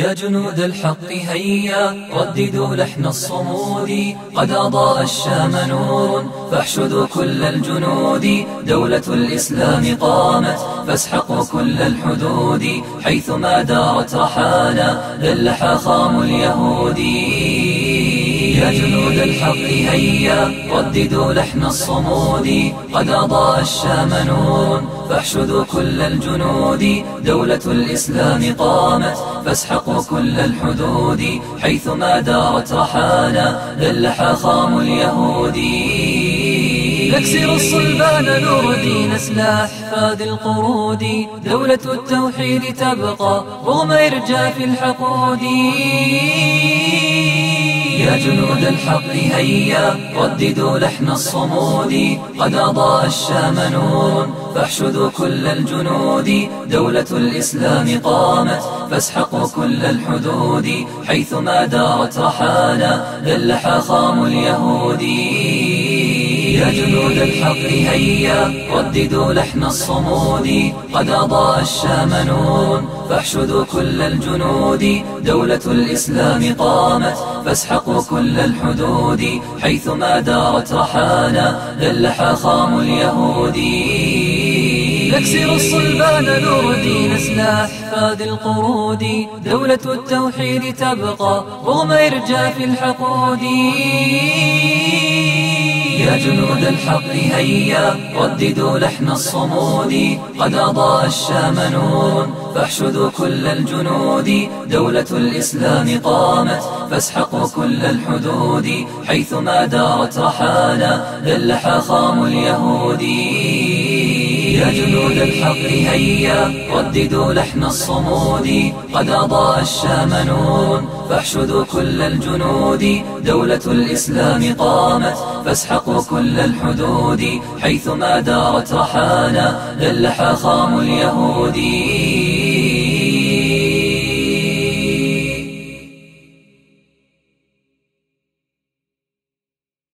يا جنود الحق هيا رددوا لحن الصمود، قد أضاء الشام نور فاحشدوا كل الجنود. دولة الإسلام قامت فاسحقوا كل الحدود، حيثما دارت رحانا ذل حاخام اليهود. يا جنود الحق هيا رددوا لحن الصمود، قد أضاء الشام نور فاحشدوا كل الجنود. دولة الإسلام قامت فاسحقوا كل الحدود، حيثما دارت رحانا ذل حاخام اليهود. نكسر الصلبان نردي نسل أحفاد القرود، دولة التوحيد تبقى رغم إرجاف الحقود. يا جنود الحق هيا رددوا لحن الصمود، قد أضاء الشام نور فاحشدوا كل الجنود. دولة الإسلام قامت فاسحقوا كل الحدود، حيثما دارت رحانا ذل حاخام اليهود. يا جنود الحق هيا رددوا لحن الصمود، قد أضاء الشام نور فاحشدوا كل الجنود. دولة الإسلام قامت فاسحقوا كل الحدود، حيثما دارت رحانا ذل حاخام اليهود. نكسر الصلبان نردي نسل أحفاد القرود، دولة التوحيد تبقى رغم إرجاف الحقود. يا جنود الحق هيا رددوا لحن الصمود، قد أضاء الشام نور فاحشدوا كل الجنود. دولة الإسلام قامت فاسحقوا كل الحدود، حيثما دارت رحانا ذل حاخام اليهود. نكسر الصلبان نردي نسل أحفاد القرود، دولة التوحيد تبقى رغم إرجاف الحقود. يا جنود الحق هيا رددوا لحن الصمود، قد أضاء الشام نور فاحشدوا كل الجنود. دولة الإسلام قامت فاسحقوا كل الحدود، حيثما دارت رحانا ذل حاخام اليهود. يا جنود الحق هيا رددوا لحن الصمود، قد أضاء الشام نور فاحشدوا كل الجنود. دولة الإسلام قامت فاسحقوا كل الحدود، حيثما دارت رحانا ذل حاخام اليهود.